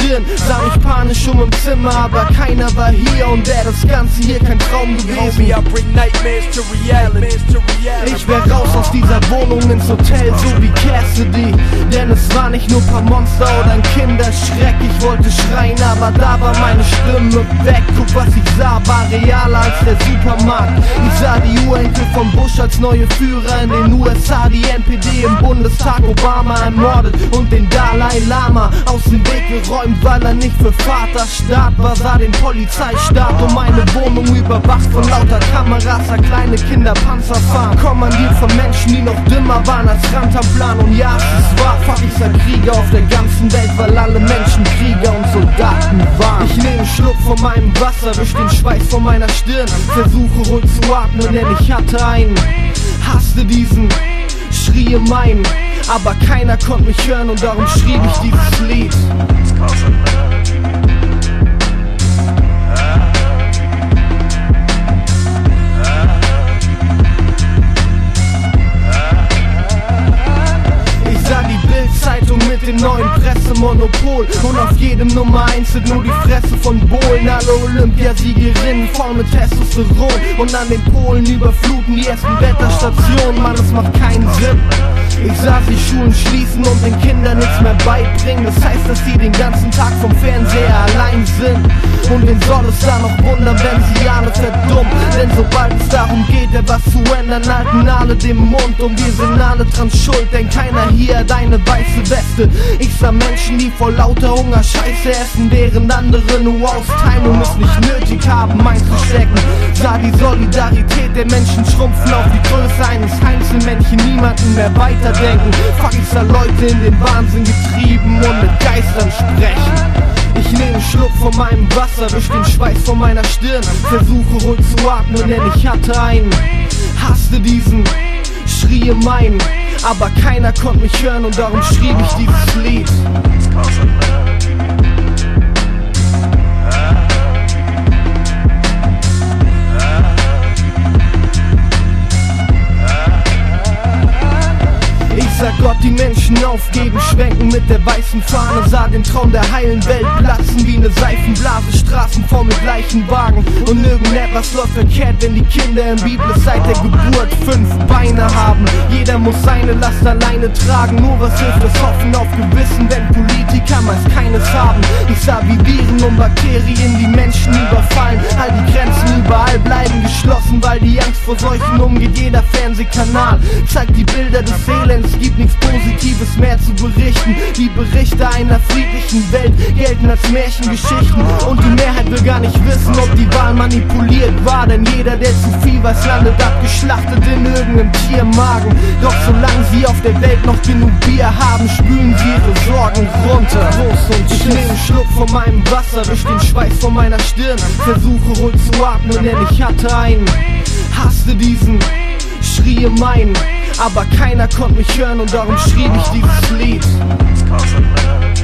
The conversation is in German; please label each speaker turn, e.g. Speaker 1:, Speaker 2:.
Speaker 1: Stirn. Sah mich panisch im Zimmer, aber keiner war hier und wäre das Ganze hier kein Traum gewesen. Ich wär raus aus dieser Wohnung ins Hotel, so wie Cassidy. Denn es war nicht nur paar Monster oder ein Kinderschreck. Ich wollte schreien, aber da war meine Stimme weg. Guck, was ich sah, war realer als der Supermarkt. Ich sah die Urenkel von Bush als neue Führer in den USA, die NPD im Bundestag, Obama ermordet und den Dalai Lama aus dem Weg geräumt, weil er nicht für Vaterstaat war. Sah den Polizeistaat um meine Wohnung überwacht von lauter Kameras, sah kleine Kinder Panzer fahren, kommandiert von Menschen, die noch dümmer waren als Rantanplan. Und ja, es war, fuck, ich sah Krieger auf der ganzen Welt, weil alle Menschen Krieger und Soldaten waren. Ich nehme einen Schluck von meinem Wasser, wisch den Schweiß von meiner Stirn, versuche ruhig zu atmen, denn ich hatte einen, hasste diesen, schrie meinen, aber keiner konnte mich hören und darum schrieb ich dieses Lied. Zeitung mit dem neuen Pressemonopol und auf jedem Nummer 1 sind nur die Fresse von Bohlen. Alle Olympiasiegerinnen voll mit Testosteron und an den Polen überfluten die ersten Wetterstationen. Mann, das macht keinen Sinn. Ich sah sie Schulen schließen und den Kindern nichts mehr beibringen. Das heißt, dass sie den ganzen Tag vom Fernseher allein sind. Und wen soll es da noch wundern, wenn sie alle verdummen? Denn sobald es darum geht, etwas zu ändern, halten alle den Mund. Und wir sind alle dran schuld, denn keiner hier hat eine weiße Weste. Ich sah Menschen, die vor lauter Hunger Scheiße essen, während andere nur austeilen und es nicht nötig haben, einzustecken. Sah die Solidarität der Menschen schrumpfen auf die Größe eines Einzelmännchen, niemanden mehr weiterdenken. Fuck, ich sah Leute in den Wahnsinn getrieben und mit Geistern sprechen. Ich nehme einen Schluck von meinem Wasser, wisch den Schweiß von meiner Stirn, versuche ruhig zu atmen, denn ich hatte einen, hasste diesen, schrie meinen, aber keiner konnte mich hören und darum schrieb ich dieses Lied. Sah Gott die Menschen aufgeben, schwenken mit der weißen Fahne, sah den Traum der heilen Welt platzen wie eine Seifenblase, Straßen voll mit Leichenwagen und irgendetwas läuft verkehrt, wenn die Kinder im Bibel seit der Geburt 5 Beine haben. Jeder muss seine Last alleine tragen, nur was hilft das Hoffen auf Gewissen, wenn Politiker meist keines haben. Ich sah wie Viren und Bakterien die Menschen überfallen, all die Grenzen überall bleiben geschlossen, weil die Angst vor Seuchen umgeht. Jeder Fernsehkanal zeigt die Bilder des Elends, gibt nichts Positives mehr zu berichten. Die Berichte einer friedlichen Welt gelten als Märchengeschichten und die Mehrheit will gar nicht wissen, ob die Wahl manipuliert war, denn jeder, der zu viel weiß, landet abgeschlachtet in irgendeinem Tiermagen. Doch solange sie auf der Welt noch genug Bier haben, spülen sie ihre Sorgen runter. Ich nehme einen Schluck von meinem Wasser, wisch den Schweiß von meiner Stirn, versuche ruhig zu atmen, denn ich hatte einen, hasste diesen, schrie meinen, aber keiner konnte mich hören und darum schrieb ich dieses Lied.